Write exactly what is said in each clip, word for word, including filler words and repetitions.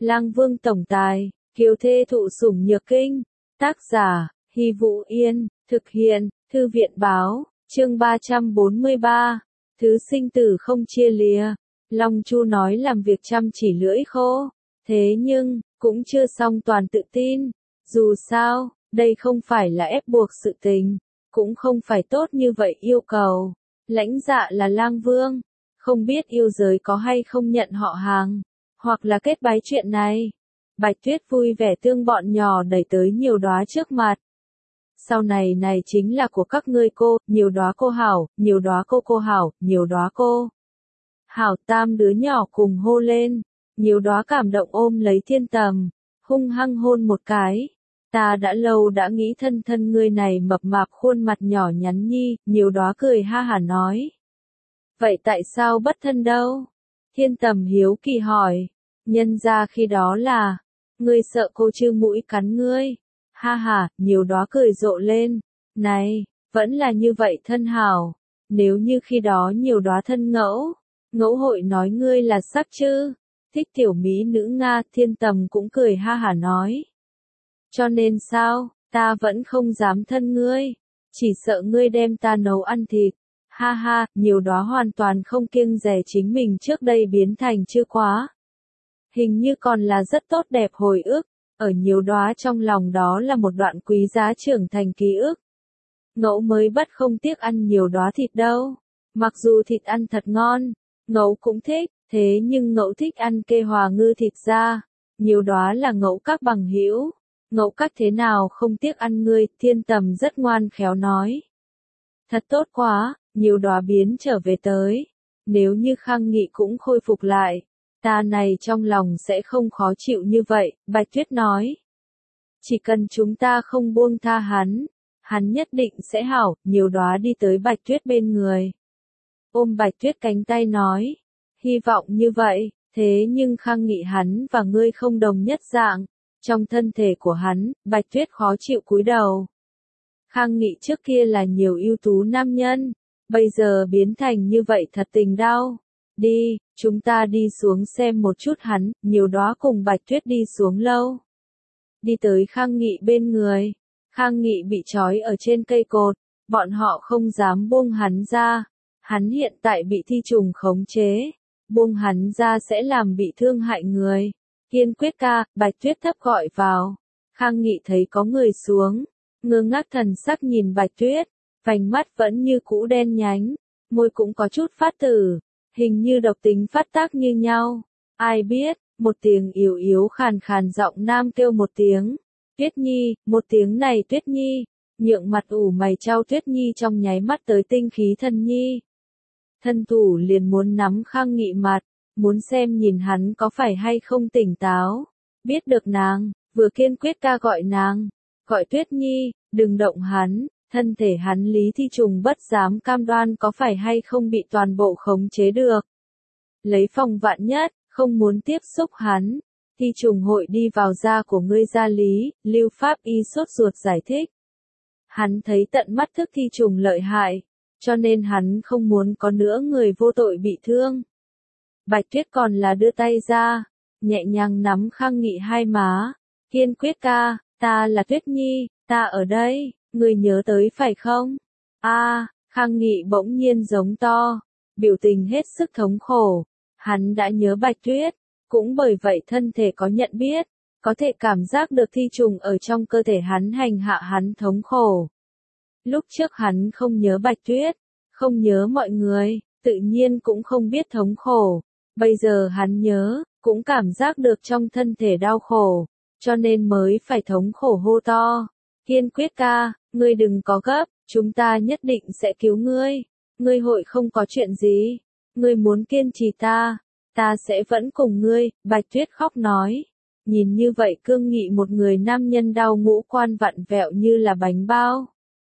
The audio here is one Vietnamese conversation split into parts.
Lang Vương tổng tài, kiều thê thụ sủng nhược kinh. Tác giả, Hy Vũ Yên, thực hiện, Thư viện báo, chương ba trăm bốn mươi ba. Thứ sinh tử không chia lìa. Long Chu nói làm việc chăm chỉ lưỡi khô. Thế nhưng, cũng chưa xong toàn tự tin. Dù sao, đây không phải là ép buộc sự tình, cũng không phải tốt như vậy yêu cầu. Lãnh Dạ là Lang Vương, không biết yêu giới có hay không nhận họ hàng, hoặc là kết bái chuyện này. Bạch Tuyết vui vẻ tương bọn nhỏ đẩy tới nhiều đóa trước mặt. Sau này này chính là của các ngươi cô, nhiều đóa cô hảo, nhiều đóa cô cô hảo, nhiều đóa cô hảo. Tam đứa nhỏ cùng hô lên, nhiều đóa cảm động ôm lấy Thiên Tầm, hung hăng hôn một cái. Ta đã lâu đã nghĩ thân thân ngươi này mập mạp khuôn mặt nhỏ nhắn nhi, nhiều đóa cười ha hả nói. Vậy tại sao bất thân đâu? Thiên Tầm hiếu kỳ hỏi, nhân ra khi đó là, ngươi sợ cô chư mũi cắn ngươi. Ha ha, nhiều đóa cười rộ lên, này, vẫn là như vậy thân hảo, nếu như khi đó nhiều đóa thân ngẫu, ngẫu hội nói ngươi là sắc chứ, thích tiểu mỹ nữ Nga. Thiên Tầm cũng cười ha hả nói. Cho nên sao, ta vẫn không dám thân ngươi, chỉ sợ ngươi đem ta nấu ăn thịt. Ha ha, nhiều đóa hoàn toàn không kiêng dè chính mình trước đây biến thành chưa quá. Hình như còn là rất tốt đẹp hồi ức, ở nhiều đóa trong lòng đó là một đoạn quý giá trưởng thành ký ức. Ngẫu mới bất không tiếc ăn nhiều đóa thịt đâu, mặc dù thịt ăn thật ngon, ngẫu cũng thích, thế nhưng ngẫu thích ăn kê hòa ngư thịt ra, nhiều đóa là ngẫu các bằng hữu. Ngẫu các thế nào không tiếc ăn ngươi. Thiên Tầm rất ngoan khéo nói. Thật tốt quá, nhiều đóa biến trở về tới. Nếu như Khang Nghị cũng khôi phục lại, ta này trong lòng sẽ không khó chịu như vậy. Bạch Tuyết nói. Chỉ cần chúng ta không buông tha hắn, hắn nhất định sẽ hảo. Nhiều đóa đi tới Bạch Tuyết bên người, ôm Bạch Tuyết cánh tay nói. Hy vọng như vậy, thế nhưng Khang Nghị hắn và ngươi không đồng nhất dạng. Trong thân thể của hắn, Bạch Tuyết khó chịu cúi đầu. Khang Nghị trước kia là nhiều ưu tú nam nhân, bây giờ biến thành như vậy thật tình đau. Đi, chúng ta đi xuống xem một chút hắn. Nhiều đóa cùng Bạch Tuyết đi xuống lâu. Đi tới Khang Nghị bên người. Khang Nghị bị trói ở trên cây cột, bọn họ không dám buông hắn ra. Hắn hiện tại bị thi trùng khống chế, buông hắn ra sẽ làm bị thương hại người. Kiên quyết ca. Bạch Tuyết thấp gọi vào. Khang Nghị thấy có người xuống, ngơ ngác thần sắc nhìn Bạch Tuyết, vành mắt vẫn như cũ đen nhánh, môi cũng có chút phát tử, hình như độc tính phát tác như nhau. Ai biết, một tiếng yếu yếu khàn khàn giọng nam kêu một tiếng, Tuyết Nhi. Một tiếng này Tuyết Nhi, nhượng mặt ủ mày trao Tuyết Nhi trong nháy mắt tới tinh khí thần nhi. Thân thủ liền muốn nắm Khang Nghị mặt, muốn xem nhìn hắn có phải hay không tỉnh táo. Biết được nàng, vừa kiên quyết ca gọi nàng, gọi Tuyết Nhi, đừng động hắn. Thân thể hắn Lý Thi Trùng bất dám cam đoan có phải hay không bị toàn bộ khống chế được. Lấy phòng vạn nhất, không muốn tiếp xúc hắn. Thi Trùng hội đi vào da của ngươi gia Lý. Lưu Pháp Y sốt ruột giải thích. Hắn thấy tận mắt thức Thi Trùng lợi hại, cho nên hắn không muốn có nữa người vô tội bị thương. Bạch Tuyết còn là đưa tay ra, nhẹ nhàng nắm Khang Nghị hai má, kiên quyết ca. Ta là Tuyết Nhi, ta ở đây, người nhớ tới phải không? A, à, Khang Nghị bỗng nhiên giống to, biểu tình hết sức thống khổ. Hắn đã nhớ Bạch Tuyết, cũng bởi vậy thân thể có nhận biết, có thể cảm giác được thi trùng ở trong cơ thể hắn hành hạ hắn thống khổ. Lúc trước hắn không nhớ Bạch Tuyết, không nhớ mọi người, tự nhiên cũng không biết thống khổ. Bây giờ hắn nhớ, cũng cảm giác được trong thân thể đau khổ, cho nên mới phải thống khổ hô to. Kiên quyết ca, ngươi đừng có gấp, chúng ta nhất định sẽ cứu ngươi. Ngươi hội không có chuyện gì. Ngươi muốn kiên trì ta, ta sẽ vẫn cùng ngươi. Bạch Tuyết khóc nói. Nhìn như vậy cương nghị một người nam nhân đau ngũ quan vặn vẹo như là bánh bao.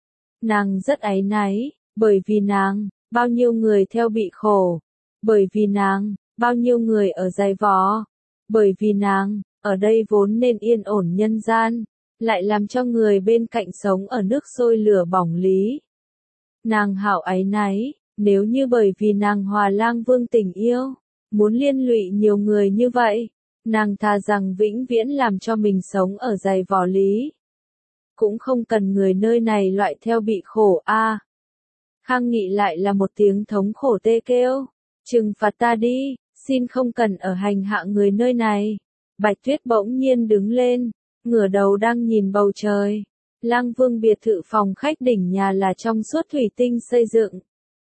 Nàng rất áy náy, bởi vì nàng, bao nhiêu người theo bị khổ. Bởi vì nàng, bao nhiêu người ở dày vò. Bởi vì nàng, ở đây vốn nên yên ổn nhân gian, lại làm cho người bên cạnh sống ở nước sôi lửa bỏng lý. Nàng hảo áy náy, nếu như bởi vì nàng Hòa Lang Vương tình yêu, muốn liên lụy nhiều người như vậy, Nàng thà rằng vĩnh viễn làm cho mình sống ở giày vò lý. Cũng không cần người nơi này loại theo bị khổ a. À. Khang Nghị lại là một tiếng thống khổ tê kêu. Trừng phạt ta đi, xin không cần ở hành hạ người nơi này. Bạch Tuyết bỗng nhiên đứng lên, ngửa đầu đang nhìn bầu trời. Lang Vương biệt thự phòng khách đỉnh nhà là trong suốt thủy tinh xây dựng.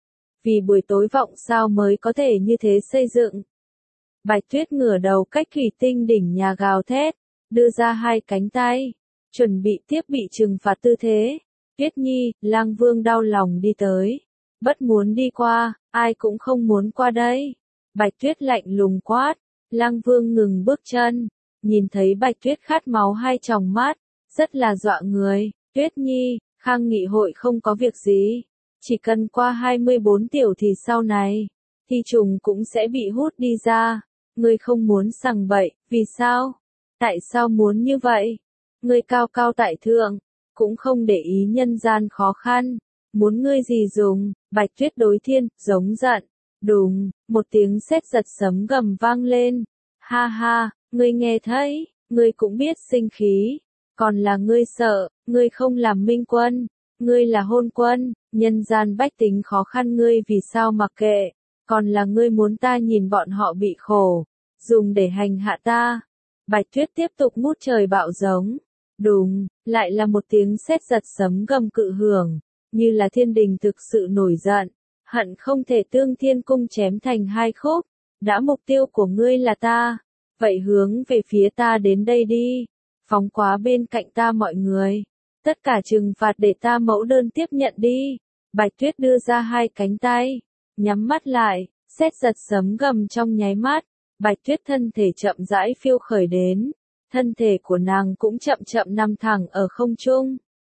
Vì buổi tối vọng sao mới có thể như thế xây dựng. Bạch Tuyết ngửa đầu cách thủy tinh đỉnh nhà gào thét, đưa ra hai cánh tay, chuẩn bị tiếp bị trừng phạt tư thế. Tuyết Nhi, Lang Vương đau lòng đi tới. Bất muốn đi qua, ai cũng không muốn qua đây. Bạch Tuyết lạnh lùng quát. Lang Vương ngừng bước chân, nhìn thấy Bạch Tuyết khát máu hai tròng mắt, rất là dọa người. Tuyết Nhi, Khang Nghị hội không có việc gì. Chỉ cần qua hai mươi bốn tiểu thì sau này, thì trùng cũng sẽ bị hút đi ra. Ngươi không muốn sằng bậy, vì sao? Tại sao muốn như vậy? Ngươi cao cao tại thượng, cũng không để ý nhân gian khó khăn. Muốn ngươi gì dùng? Bạch Tuyết đối thiên, giống giận. Đùng, một tiếng sét giật sấm gầm vang lên. Ha ha, ngươi nghe thấy, ngươi cũng biết sinh khí. Còn là ngươi sợ, ngươi không làm minh quân. Ngươi là hôn quân, nhân gian bách tính khó khăn ngươi vì sao mặc kệ. Còn là ngươi muốn ta nhìn bọn họ bị khổ, dùng để hành hạ ta. Bạch Tuyết tiếp tục ngút trời bạo giống. Đùng, lại là một tiếng sét giật sấm gầm cự hưởng, như là thiên đình thực sự nổi giận, hận không thể tương thiên cung chém thành hai khúc. Đã mục tiêu của ngươi là ta, vậy hướng về phía ta đến đây đi, phóng quá bên cạnh ta mọi người. Tất cả trừng phạt để ta mẫu đơn tiếp nhận đi. Bạch Tuyết đưa ra hai cánh tay, nhắm mắt lại, sét giật sấm gầm trong nháy mắt. Bạch Tuyết thân thể chậm rãi phiêu khởi đến, thân thể của nàng cũng chậm chậm nằm thẳng ở không trung.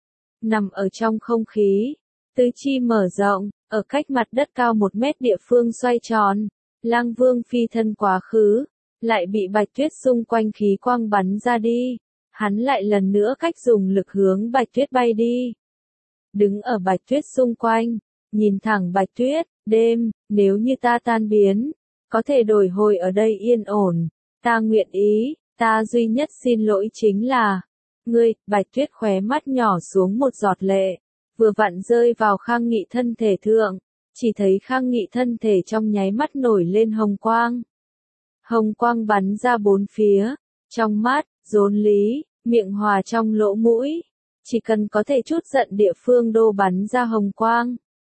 Nằm ở trong không khí, tứ chi mở rộng, ở cách mặt đất cao một mét địa phương xoay tròn. Lang Vương phi thân quá khứ, lại bị Bạch Tuyết xung quanh khí quang bắn ra đi. Hắn lại lần nữa cách dùng lực hướng Bạch Tuyết bay đi. Đứng ở Bạch Tuyết xung quanh, nhìn thẳng Bạch Tuyết, đêm, nếu như ta tan biến, có thể đổi hồi ở đây yên ổn, ta nguyện ý, ta duy nhất xin lỗi chính là, ngươi. Bạch Tuyết khóe mắt nhỏ xuống một giọt lệ, vừa vặn rơi vào Khang Nghị thân thể thượng, chỉ thấy Khang Nghị thân thể trong nháy mắt nổi lên hồng quang. Hồng quang bắn ra bốn phía, trong mắt, rốn lý, miệng hòa trong lỗ mũi, chỉ cần có thể chút giận địa phương đô bắn ra hồng quang.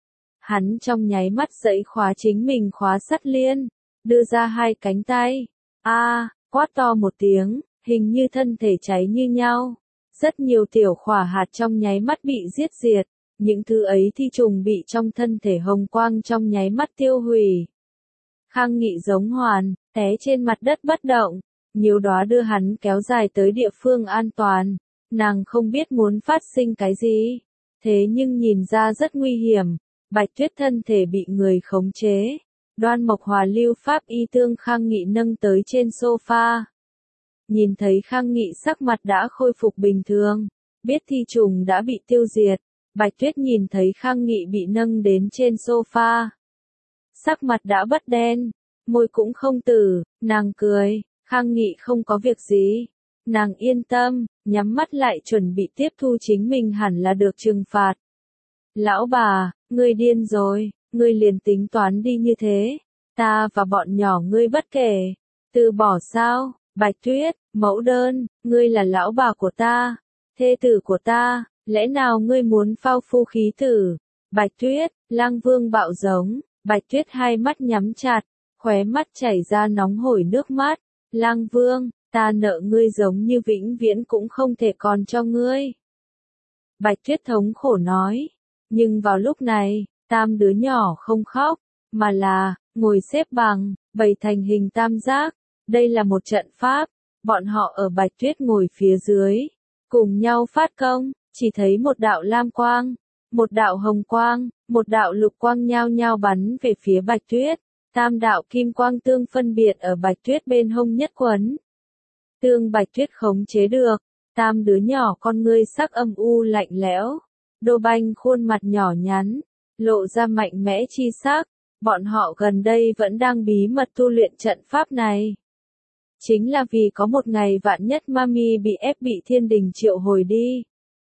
Hắn trong nháy mắt giãy khóa chính mình khóa sắt liên, đưa ra hai cánh tay. A, à, quát to một tiếng, hình như thân thể cháy như nhau. Rất nhiều tiểu khỏa hạt trong nháy mắt bị giết diệt, những thứ ấy thi trùng bị trong thân thể hồng quang trong nháy mắt tiêu hủy. Khang Nghị giống hoàn, té trên mặt đất bất động, nhiều đóa đưa hắn kéo dài tới địa phương an toàn. Nàng không biết muốn phát sinh cái gì, thế nhưng nhìn ra rất nguy hiểm. Bạch Tuyết thân thể bị người khống chế. Đoan Mộc Hòa lưu pháp y tương Khang Nghị nâng tới trên sofa. Nhìn thấy Khang Nghị sắc mặt đã khôi phục bình thường, biết thi trùng đã bị tiêu diệt. Bạch Tuyết nhìn thấy Khang Nghị bị nâng đến trên sofa, sắc mặt đã bất đen, môi cũng không tử, nàng cười. Khang Nghị không có việc gì, nàng yên tâm, nhắm mắt lại chuẩn bị tiếp thu chính mình hẳn là được trừng phạt. Lão bà, ngươi điên rồi, ngươi liền tính toán đi như thế, ta và bọn nhỏ ngươi bất kể, từ bỏ sao? Bạch Tuyết, mẫu đơn, ngươi là lão bà của ta, thê tử của ta, lẽ nào ngươi muốn phao phu khí tử? Bạch Tuyết, Lang Vương bạo giống. Bạch Tuyết hai mắt nhắm chặt, khóe mắt chảy ra nóng hổi nước mắt. Lang Vương, ta nợ ngươi giống như vĩnh viễn cũng không thể còn cho ngươi. Bạch Tuyết thống khổ nói. Nhưng vào lúc này, tam đứa nhỏ không khóc, mà là, ngồi xếp bằng, bày thành hình tam giác. Đây là một trận pháp, bọn họ ở Bạch Tuyết ngồi phía dưới, cùng nhau phát công, chỉ thấy một đạo lam quang, một đạo hồng quang, một đạo lục quang nhao nhao bắn về phía Bạch Tuyết. Tam đạo kim quang tương phân biệt ở Bạch Tuyết bên hông nhất quấn. Tương Bạch Tuyết khống chế được, tam đứa nhỏ con ngươi sắc âm u lạnh lẽo, đô banh khuôn mặt nhỏ nhắn, lộ ra mạnh mẽ chi sắc. Bọn họ gần đây vẫn đang bí mật tu luyện trận pháp này. Chính là vì có một ngày vạn nhất Mami bị ép bị thiên đình triệu hồi đi.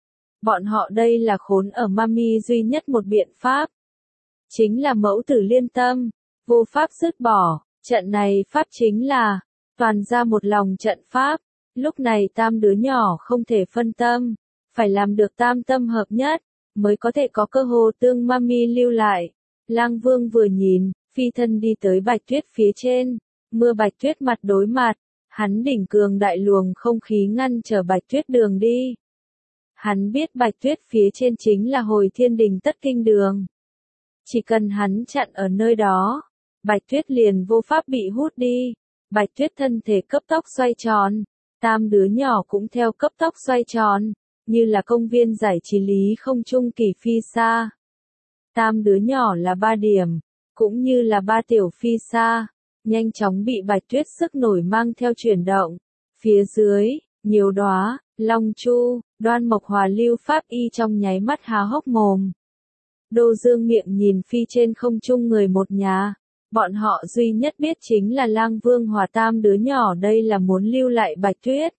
Bọn họ đây là khốn ở Mami duy nhất một biện pháp. Chính là mẫu tử liên tâm, vô pháp dứt bỏ, trận này pháp chính là, toàn ra một lòng trận pháp, lúc này tam đứa nhỏ không thể phân tâm, phải làm được tam tâm hợp nhất, mới có thể có cơ hồ tương Mami lưu lại. Lang Vương vừa nhìn, phi thân đi tới Bạch Tuyết phía trên, mưa Bạch Tuyết mặt đối mặt, hắn đỉnh cường đại luồng không khí ngăn trở Bạch Tuyết đường đi. Hắn biết Bạch Tuyết phía trên chính là hồi thiên đình tất kinh đường. Chỉ cần hắn chặn ở nơi đó, Bạch Tuyết liền vô pháp bị hút đi. Bạch Tuyết thân thể cấp tốc xoay tròn, tam đứa nhỏ cũng theo cấp tốc xoay tròn, như là công viên giải trí lý không trung kỳ phi xa. Tam đứa nhỏ là ba điểm, cũng như là ba tiểu phi xa, nhanh chóng bị Bạch Tuyết sức nổi mang theo chuyển động. Phía dưới, nhiều đóa, Long Chu, Đoan Mộc Hòa Lưu Pháp Y trong nháy mắt há hốc mồm. Đô Dương miệng nhìn phi trên không trung người một nhà, bọn họ duy nhất biết chính là Lang Vương Hòa tam đứa nhỏ đây là muốn lưu lại Bạch Tuyết.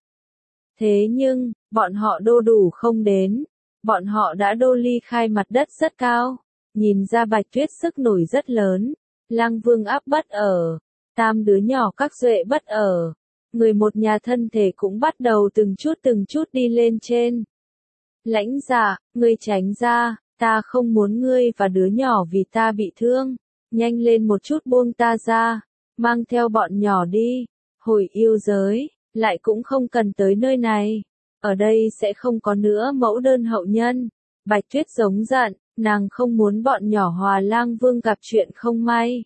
Thế nhưng, bọn họ đô đủ không đến, bọn họ đã đô ly khai mặt đất rất cao, nhìn ra Bạch Tuyết sức nổi rất lớn, Lang Vương áp bất ở, tam đứa nhỏ các duệ bất ở, người một nhà thân thể cũng bắt đầu từng chút từng chút đi lên trên. Lãnh Dạ, ngươi tránh ra, ta không muốn ngươi và đứa nhỏ vì ta bị thương, nhanh lên một chút buông ta ra, mang theo bọn nhỏ đi, hồi yêu giới, lại cũng không cần tới nơi này, ở đây sẽ không có nữa mẫu đơn hậu nhân. Bạch Tuyết giống giận, nàng không muốn bọn nhỏ Hòa Lang Vương gặp chuyện không may.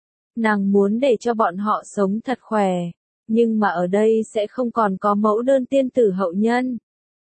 Nàng muốn để cho bọn họ sống thật khỏe, nhưng mà ở đây sẽ không còn có mẫu đơn tiên tử hậu nhân.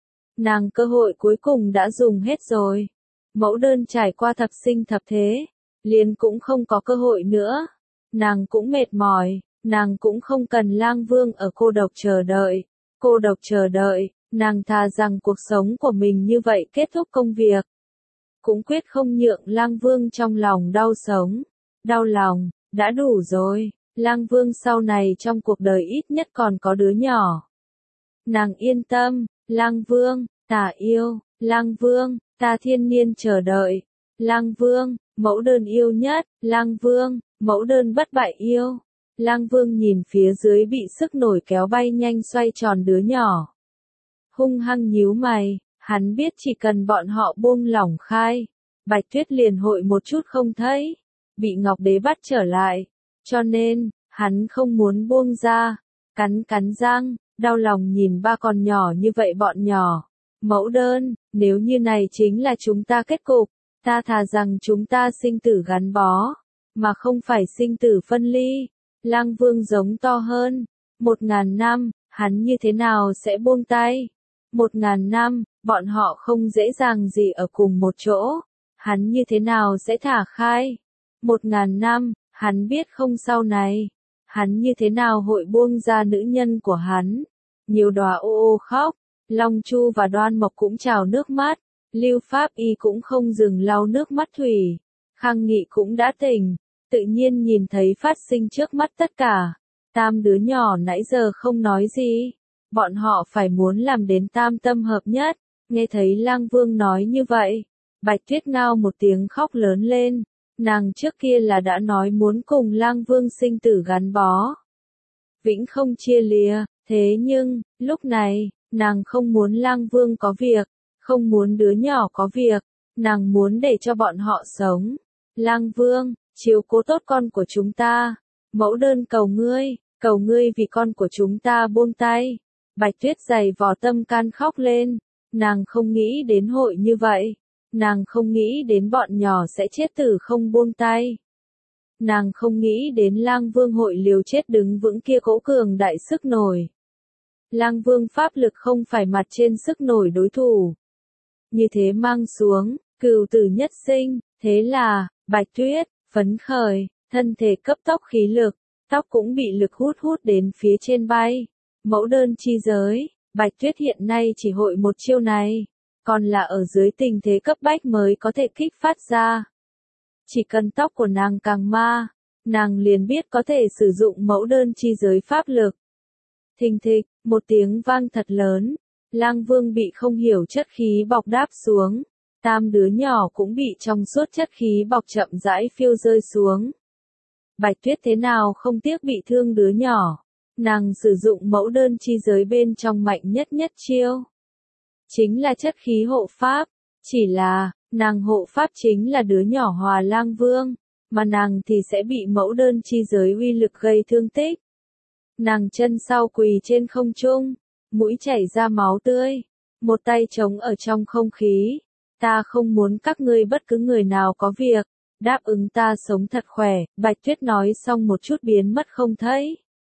Nàng cơ hội cuối cùng đã dùng hết rồi. Mẫu đơn trải qua thập sinh thập thế, liền cũng không có cơ hội nữa. Nàng cũng mệt mỏi, nàng cũng không cần Lang Vương ở cô độc chờ đợi. Cô độc chờ đợi, nàng thà rằng cuộc sống của mình như vậy kết thúc công việc. Cũng quyết không nhượng Lang Vương trong lòng đau sống, đau lòng, đã đủ rồi. Lang Vương sau này trong cuộc đời ít nhất còn có đứa nhỏ. Nàng yên tâm, Lang Vương, ta yêu, Lang Vương, ta thiên niên chờ đợi. Lang Vương, mẫu đơn yêu nhất, Lang Vương, mẫu đơn bất bại yêu. Lang Vương nhìn phía dưới bị sức nổi kéo bay nhanh xoay tròn đứa nhỏ. Hung hăng nhíu mày, hắn biết chỉ cần bọn họ buông lỏng khai, Bạch Tuyết liền hội một chút không thấy, bị Ngọc Đế bắt trở lại. Cho nên, hắn không muốn buông ra, cắn cắn răng, đau lòng nhìn ba con nhỏ như vậy bọn nhỏ. Mẫu đơn, nếu như này chính là chúng ta kết cục, ta thà rằng chúng ta sinh tử gắn bó, mà không phải sinh tử phân ly. Lang Vương giống to hơn, một ngàn năm, hắn như thế nào sẽ buông tay? Một ngàn năm, bọn họ không dễ dàng gì ở cùng một chỗ, hắn như thế nào sẽ thả khai? Một ngàn năm, hắn biết không sau này, hắn như thế nào hội buông ra nữ nhân của hắn? Nhiều đóa ô ô khóc, Long Chu và Đoan Mộc cũng trào nước mắt, Lưu Pháp Y cũng không dừng lau nước mắt thủy, Khang Nghị cũng đã tỉnh, tự nhiên nhìn thấy phát sinh trước mắt tất cả. Tam đứa nhỏ nãy giờ không nói gì, bọn họ phải muốn làm đến tam tâm hợp nhất, nghe thấy Lang Vương nói như vậy, Bạch Tuyết ngao một tiếng khóc lớn lên, nàng trước kia là đã nói muốn cùng Lang Vương sinh tử gắn bó, vĩnh không chia lìa, thế nhưng, lúc này, nàng không muốn Lang Vương có việc, không muốn đứa nhỏ có việc, nàng muốn để cho bọn họ sống. Lang Vương, chiếu cố tốt con của chúng ta, mẫu đơn cầu ngươi, cầu ngươi vì con của chúng ta buông tay. Bạch Tuyết dày vò tâm can khóc lên, nàng không nghĩ đến hội như vậy, nàng không nghĩ đến bọn nhỏ sẽ chết tử không buông tay. Nàng không nghĩ đến Lang Vương hội liều chết đứng vững kia cỗ cường đại sức nổi. Lang Vương pháp lực không phải mặt trên sức nổi đối thủ. Như thế mang xuống, cừu tử nhất sinh, thế là, Bạch Tuyết, phấn khởi, thân thể cấp tốc khí lực, tóc cũng bị lực hút hút đến phía trên bay. Mẫu đơn chi giới, Bạch Tuyết hiện nay chỉ hội một chiêu này, còn là ở dưới tình thế cấp bách mới có thể kích phát ra. Chỉ cần tóc của nàng càng ma, nàng liền biết có thể sử dụng mẫu đơn chi giới pháp lực. Thình thịch, một tiếng vang thật lớn. Lang Vương bị không hiểu chất khí bọc đáp xuống. Tam đứa nhỏ cũng bị trong suốt chất khí bọc chậm rãi phiêu rơi xuống. Bạch Tuyết thế nào không tiếc bị thương đứa nhỏ. Nàng sử dụng mẫu đơn chi giới bên trong mạnh nhất nhất chiêu. Chính là chất khí hộ pháp. Chỉ là, nàng hộ pháp chính là đứa nhỏ Hòa Lang Vương, mà nàng thì sẽ bị mẫu đơn chi giới uy lực gây thương tích. Nàng chân sau quỳ trên không trung, mũi chảy ra máu tươi, một tay trống ở trong không khí. Ta không muốn các ngươi bất cứ người nào có việc, đáp ứng ta sống thật khỏe. Bạch Tuyết nói xong một chút biến mất không thấy.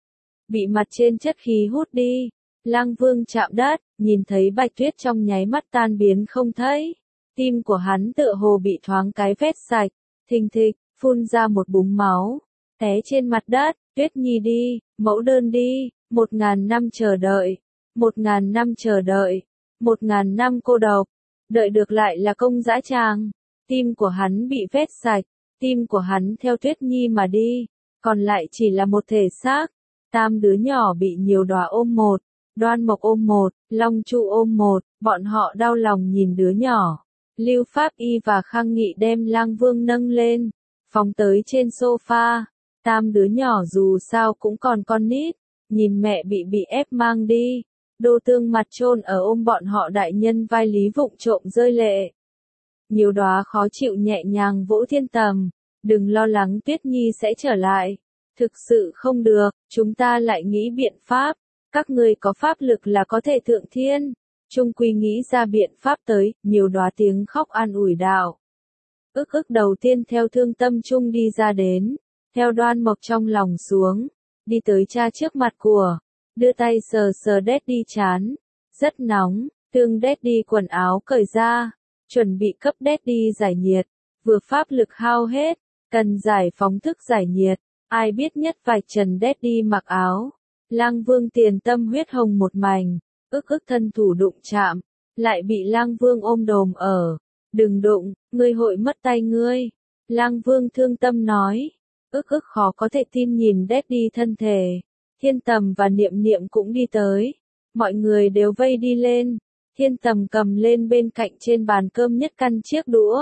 Bị mặt trên chất khí hút đi, Lang Vương chạm đất, nhìn thấy Bạch Tuyết trong nháy mắt tan biến không thấy. Tim của hắn tựa hồ bị thoáng cái vét sạch, thình thịch, phun ra một búng máu, té trên mặt đất. Tuyết Nhi đi, mẫu đơn đi, một ngàn năm chờ đợi, một ngàn năm chờ đợi, một ngàn năm cô độc, đợi được lại là công dã tràng. Tim của hắn bị vét sạch, tim của hắn theo Tuyết Nhi mà đi, còn lại chỉ là một thể xác. Tam đứa nhỏ bị nhiều đóa ôm một, Đoan Mộc ôm một, Long Chu ôm một, bọn họ đau lòng nhìn đứa nhỏ. Lưu Pháp Y và Khang Nghị đem Lang Vương nâng lên, phóng tới trên sofa. Tam đứa nhỏ dù sao cũng còn con nít, nhìn mẹ bị bị ép mang đi. Đô Tương mặt chôn ở ôm bọn họ đại nhân vai Lý vụng trộm rơi lệ. Nhiều đóa khó chịu nhẹ nhàng vỗ Thiên Tầm, đừng lo lắng Tuyết Nhi sẽ trở lại. Thực sự không được, chúng ta lại nghĩ biện pháp. Các ngươi có pháp lực là có thể thượng thiên. Trung quy nghĩ ra biện pháp tới, nhiều đóa tiếng khóc an ủi đạo. Ức ức đầu tiên theo Thương Tâm Trung đi ra đến, theo Đoan Mộc trong lòng xuống, đi tới cha trước mặt của, đưa tay sờ sờ Daddy chán, rất nóng, Thương Daddy quần áo cởi ra, chuẩn bị cấp Daddy giải nhiệt, vừa pháp lực hao hết, cần giải phóng thức giải nhiệt, ai biết nhất vạch trần Daddy mặc áo. Lang Vương tiền tâm huyết hồng một mảnh, ức ức thân thủ đụng chạm, lại bị Lang Vương ôm đồm ở. Đừng đụng, ngươi hội mất tay ngươi. Lang Vương thương tâm nói, ức ức khó có thể tin nhìn Daddy thân thể. Thiên Tầm và Niệm Niệm cũng đi tới, mọi người đều vây đi lên. Thiên Tầm cầm lên bên cạnh trên bàn cơm nhất căn chiếc đũa,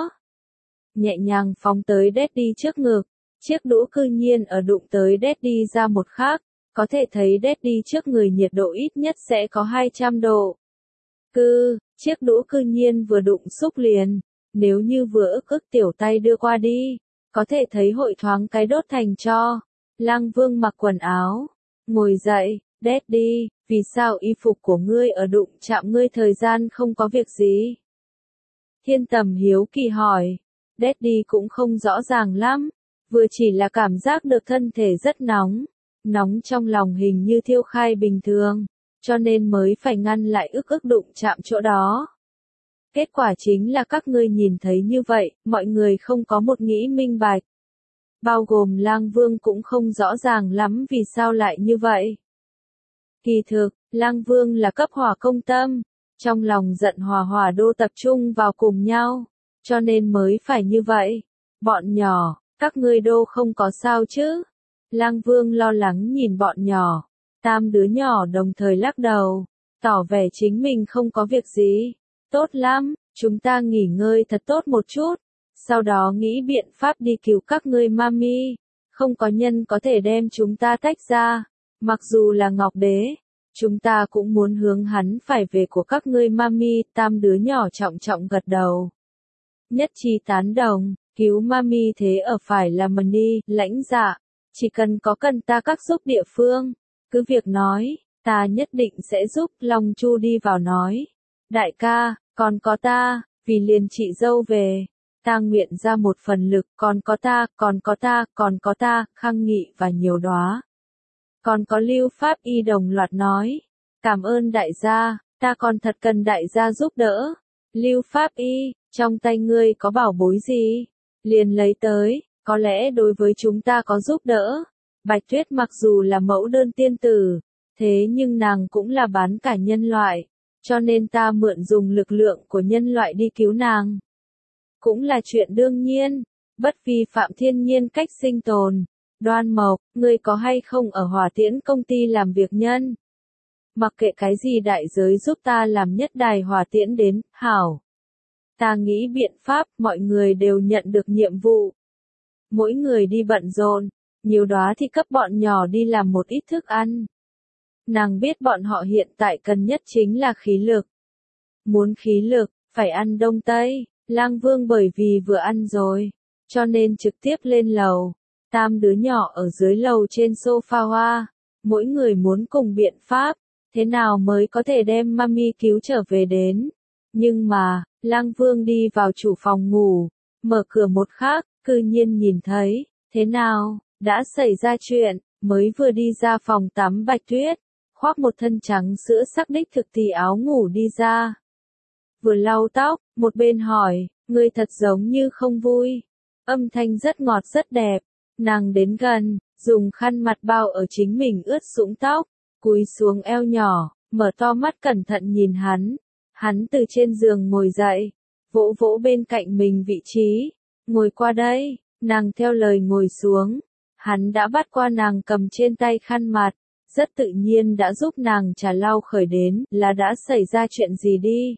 nhẹ nhàng phóng tới Daddy trước ngực. Chiếc đũa cư nhiên ở đụng tới Daddy ra một khắc, có thể thấy Daddy trước người nhiệt độ ít nhất sẽ có hai trăm độ. Cư, chiếc đũa cư nhiên vừa đụng xúc liền, nếu như vừa ức ức tiểu tay đưa qua đi, có thể thấy hội thoáng cái đốt thành tro. Lang Vương mặc quần áo, ngồi dậy, Daddy, vì sao y phục của ngươi ở đụng chạm ngươi thời gian không có việc gì? Thiên Tầm hiếu kỳ hỏi, Daddy cũng không rõ ràng lắm, vừa chỉ là cảm giác được thân thể rất nóng, nóng trong lòng hình như thiêu khai bình thường, cho nên mới phải ngăn lại ức ức đụng chạm chỗ đó. Kết quả chính là các ngươi nhìn thấy như vậy, mọi người không có một nghĩ minh bạch. Bao gồm Lang Vương cũng không rõ ràng lắm vì sao lại như vậy. Kỳ thực, Lang Vương là cấp hỏa công tâm, trong lòng giận hỏa hỏa đô tập trung vào cùng nhau, cho nên mới phải như vậy. Bọn nhỏ, các ngươi đô không có sao chứ? Lang Vương lo lắng nhìn bọn nhỏ, tam đứa nhỏ đồng thời lắc đầu, tỏ vẻ chính mình không có việc gì. Tốt lắm, chúng ta nghỉ ngơi thật tốt một chút, sau đó nghĩ biện pháp đi cứu các ngươi mami. Không có nhân có thể đem chúng ta tách ra, mặc dù là Ngọc Đế, chúng ta cũng muốn hướng hắn phải về của các ngươi mami. Tam đứa nhỏ trọng trọng gật đầu, nhất trí tán đồng, cứu mami thế ở phải là Mani, lãnh dạ, chỉ cần có cần ta các giúp địa phương, cứ việc nói, ta nhất định sẽ giúp. Long Chu đi vào nói, đại ca, còn có ta, vì liền chị dâu về, ta nguyện ra một phần lực, còn có ta, còn có ta, còn có ta, Khang Nghị và nhiều đóa. Còn có Lưu Pháp Y đồng loạt nói, cảm ơn đại gia, ta còn thật cần đại gia giúp đỡ. Lưu Pháp Y, trong tay ngươi có bảo bối gì? Liền lấy tới, có lẽ đối với chúng ta có giúp đỡ. Bạch Tuyết mặc dù là mẫu đơn tiên tử, thế nhưng nàng cũng là bán cả nhân loại, cho nên ta mượn dùng lực lượng của nhân loại đi cứu nàng. Cũng là chuyện đương nhiên, bất vi phạm thiên nhiên cách sinh tồn. Đoan Mộc, ngươi có hay không ở Hỏa Tiễn công ty làm việc nhân? mặc kệ cái gì đại giới giúp ta làm nhất đài hỏa tiễn đến, hảo. Ta nghĩ biện pháp, mọi người đều nhận được nhiệm vụ. Mỗi người đi bận rộn, nhiều đó thì cấp bọn nhỏ đi làm một ít thức ăn. Nàng biết bọn họ hiện tại cần nhất chính là khí lực. Muốn khí lực, phải ăn đông tây, Lang Vương bởi vì vừa ăn rồi, cho nên trực tiếp lên lầu. Tam đứa nhỏ ở dưới lầu trên sofa hoa, mỗi người muốn cùng biện pháp, thế nào mới có thể đem mami cứu trở về đến. Nhưng mà, Lang Vương đi vào chủ phòng ngủ, mở cửa một khắc, cư nhiên nhìn thấy, thế nào, đã xảy ra chuyện, mới vừa đi ra phòng tắm Bạch Tuyết, khoác một thân trắng sữa sắc đích thực thì áo ngủ đi ra. Vừa lau tóc, một bên hỏi, ngươi thật giống như không vui. Âm thanh rất ngọt rất đẹp, nàng đến gần, dùng khăn mặt bao ở chính mình ướt sũng tóc, cúi xuống eo nhỏ, mở to mắt cẩn thận nhìn hắn. Hắn từ trên giường ngồi dậy, vỗ vỗ bên cạnh mình vị trí, ngồi qua đây, nàng theo lời ngồi xuống. Hắn đã bắt qua nàng cầm trên tay khăn mặt, rất tự nhiên đã giúp nàng trà lau khởi đến, là đã xảy ra chuyện gì đi.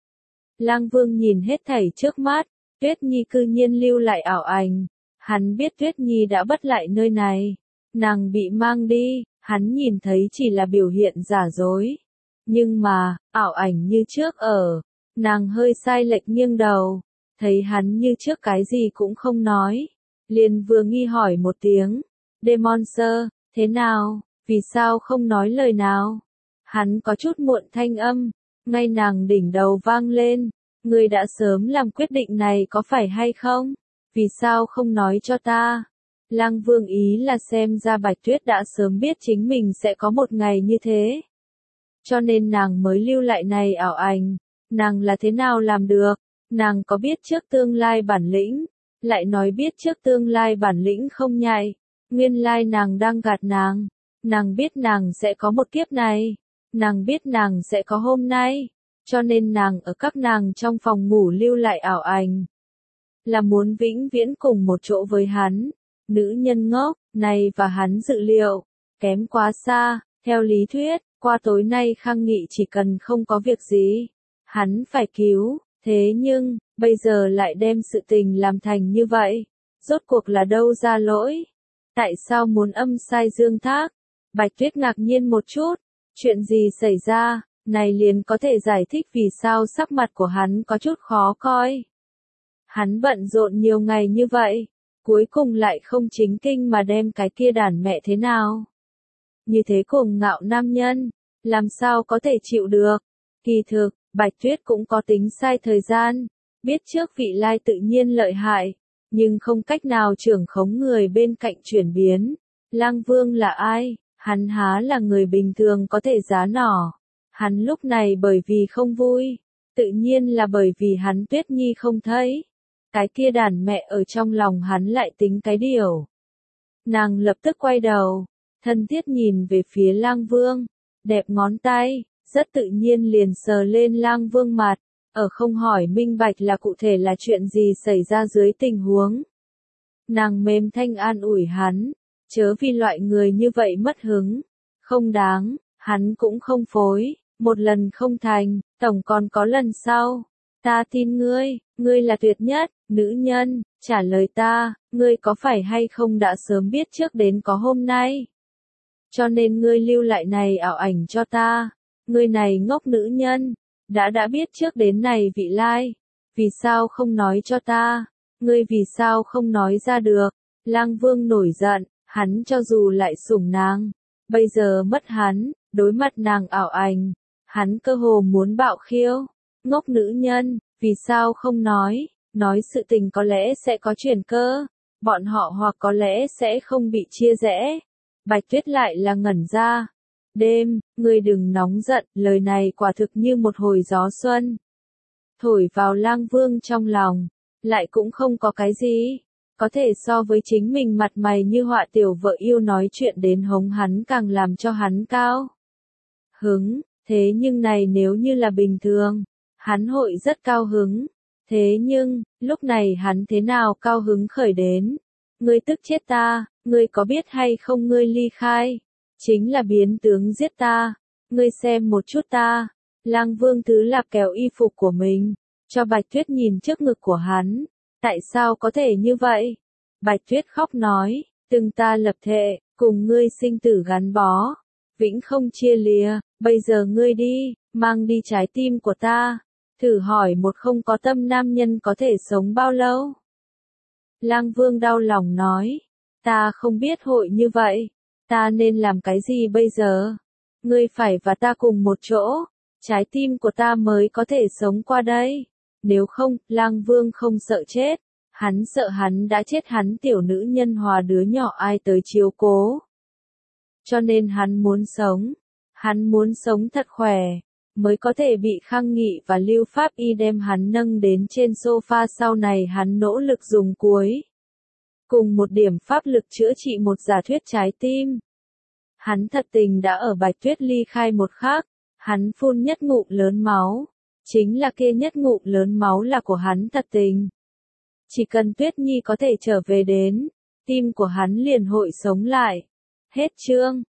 Lang Vương nhìn hết thảy trước mắt, Tuyết Nhi cư nhiên lưu lại ảo ảnh. Hắn biết Tuyết Nhi đã bất lại nơi này, nàng bị mang đi, hắn nhìn thấy chỉ là biểu hiện giả dối. Nhưng mà, ảo ảnh như trước ở, nàng hơi sai lệch nghiêng đầu, thấy hắn như trước cái gì cũng không nói, liền vừa nghi hỏi một tiếng, Demon Sir, thế nào, vì sao không nói lời nào? Hắn có chút muộn thanh âm, ngay nàng đỉnh đầu vang lên, ngươi đã sớm làm quyết định này có phải hay không? Vì sao không nói cho ta? Lang Vương ý là xem ra Bạch Tuyết đã sớm biết chính mình sẽ có một ngày như thế. Cho nên nàng mới lưu lại này ảo ảnh. Nàng là thế nào làm được? Nàng có biết trước tương lai bản lĩnh? Lại nói biết trước tương lai bản lĩnh không nhạy. Nguyên lai nàng đang gạt nàng. Nàng biết nàng sẽ có một kiếp này. Nàng biết nàng sẽ có hôm nay. Cho nên nàng ở các nàng trong phòng ngủ lưu lại ảo ảnh. Là muốn vĩnh viễn cùng một chỗ với hắn. Nữ nhân ngốc, này và hắn dự liệu. Kém quá xa, theo lý thuyết. Qua tối nay Khang Nghị chỉ cần không có việc gì, hắn phải cứu, thế nhưng, bây giờ lại đem sự tình làm thành như vậy, rốt cuộc là đâu ra lỗi? Tại sao muốn âm sai dương thác? Bạch Tuyết ngạc nhiên một chút, chuyện gì xảy ra, này liền có thể giải thích vì sao sắc mặt của hắn có chút khó coi. Hắn bận rộn nhiều ngày như vậy, cuối cùng lại không chính kinh mà đem cái kia đàn mẹ thế nào? Như thế cuồng ngạo nam nhân, làm sao có thể chịu được? Kỳ thực, Bạch Tuyết cũng có tính sai thời gian, biết trước vị lai tự nhiên lợi hại, nhưng không cách nào trưởng khống người bên cạnh chuyển biến. Lang Vương là ai? Hắn há là người bình thường có thể giá nỏ. Hắn lúc này bởi vì không vui, tự nhiên là bởi vì hắn Tuyết Nhi không thấy. Cái kia đàn mẹ ở trong lòng hắn lại tính cái điều. Nàng lập tức quay đầu, thân thiết nhìn về phía Lang Vương, đẹp ngón tay, rất tự nhiên liền sờ lên Lang Vương mặt, ở không hỏi minh bạch là cụ thể là chuyện gì xảy ra dưới tình huống. Nàng mềm thanh an ủi hắn, chớ vì loại người như vậy mất hứng, không đáng, hắn cũng không phối, một lần không thành, tổng còn có lần sau. Ta tin ngươi, ngươi là tuyệt nhất, nữ nhân, trả lời ta, ngươi có phải hay không đã sớm biết trước đến có hôm nay? Cho nên ngươi lưu lại này ảo ảnh cho ta, ngươi này ngốc nữ nhân, đã đã biết trước đến này vị lai, vì sao không nói cho ta, ngươi vì sao không nói ra được? Lang Vương nổi giận, hắn cho dù lại sủng nàng, bây giờ mất hắn, đối mặt nàng ảo ảnh, hắn cơ hồ muốn bạo khiêu. Ngốc nữ nhân, vì sao không nói, nói sự tình có lẽ sẽ có chuyển cơ, bọn họ hoặc có lẽ sẽ không bị chia rẽ. Bạch Tuyết lại là ngẩn ra. Đêm, ngươi đừng nóng giận, lời này quả thực như một hồi gió xuân. Thổi vào Lang Vương trong lòng, lại cũng không có cái gì, có thể so với chính mình mặt mày như họa tiểu vợ yêu nói chuyện đến hống hắn càng làm cho hắn cao hứng, thế nhưng này nếu như là bình thường, hắn hội rất cao hứng, thế nhưng, lúc này hắn thế nào cao hứng khởi đến? Ngươi tức chết ta, ngươi có biết hay không ngươi ly khai, chính là biến tướng giết ta, Ngươi xem một chút ta. Lang Vương Thứ Lạp kéo y phục của mình, cho Bạch Tuyết nhìn trước ngực của hắn. Tại sao có thể như vậy? Bạch Tuyết khóc nói, từng ta lập thệ, cùng ngươi sinh tử gắn bó, vĩnh không chia lìa, bây giờ ngươi đi, mang đi trái tim của ta, thử hỏi một không có tâm nam nhân có thể sống bao lâu? Lang Vương đau lòng nói, ta không biết hội như vậy, ta nên làm cái gì bây giờ? Ngươi phải và ta cùng một chỗ, trái tim của ta mới có thể sống qua đây. Nếu không, Lang Vương không sợ chết, hắn sợ hắn đã chết hắn tiểu nữ nhân hòa đứa nhỏ ai tới chiếu cố. Cho nên hắn muốn sống, hắn muốn sống thật khỏe, mới có thể bị Khang Nghị và Lưu Pháp Y đem hắn nâng đến trên sofa, sau này hắn nỗ lực dùng cuối cùng một điểm pháp lực chữa trị một giả thuyết trái tim. Hắn thật tình đã ở Bạch Tuyết ly khai một khắc, hắn phun nhất ngụm lớn máu, chính là kia nhất ngụm lớn máu là của hắn thật tình. Chỉ cần Tuyết Nhi có thể trở về đến, tim của hắn liền hội sống lại. Hết chương.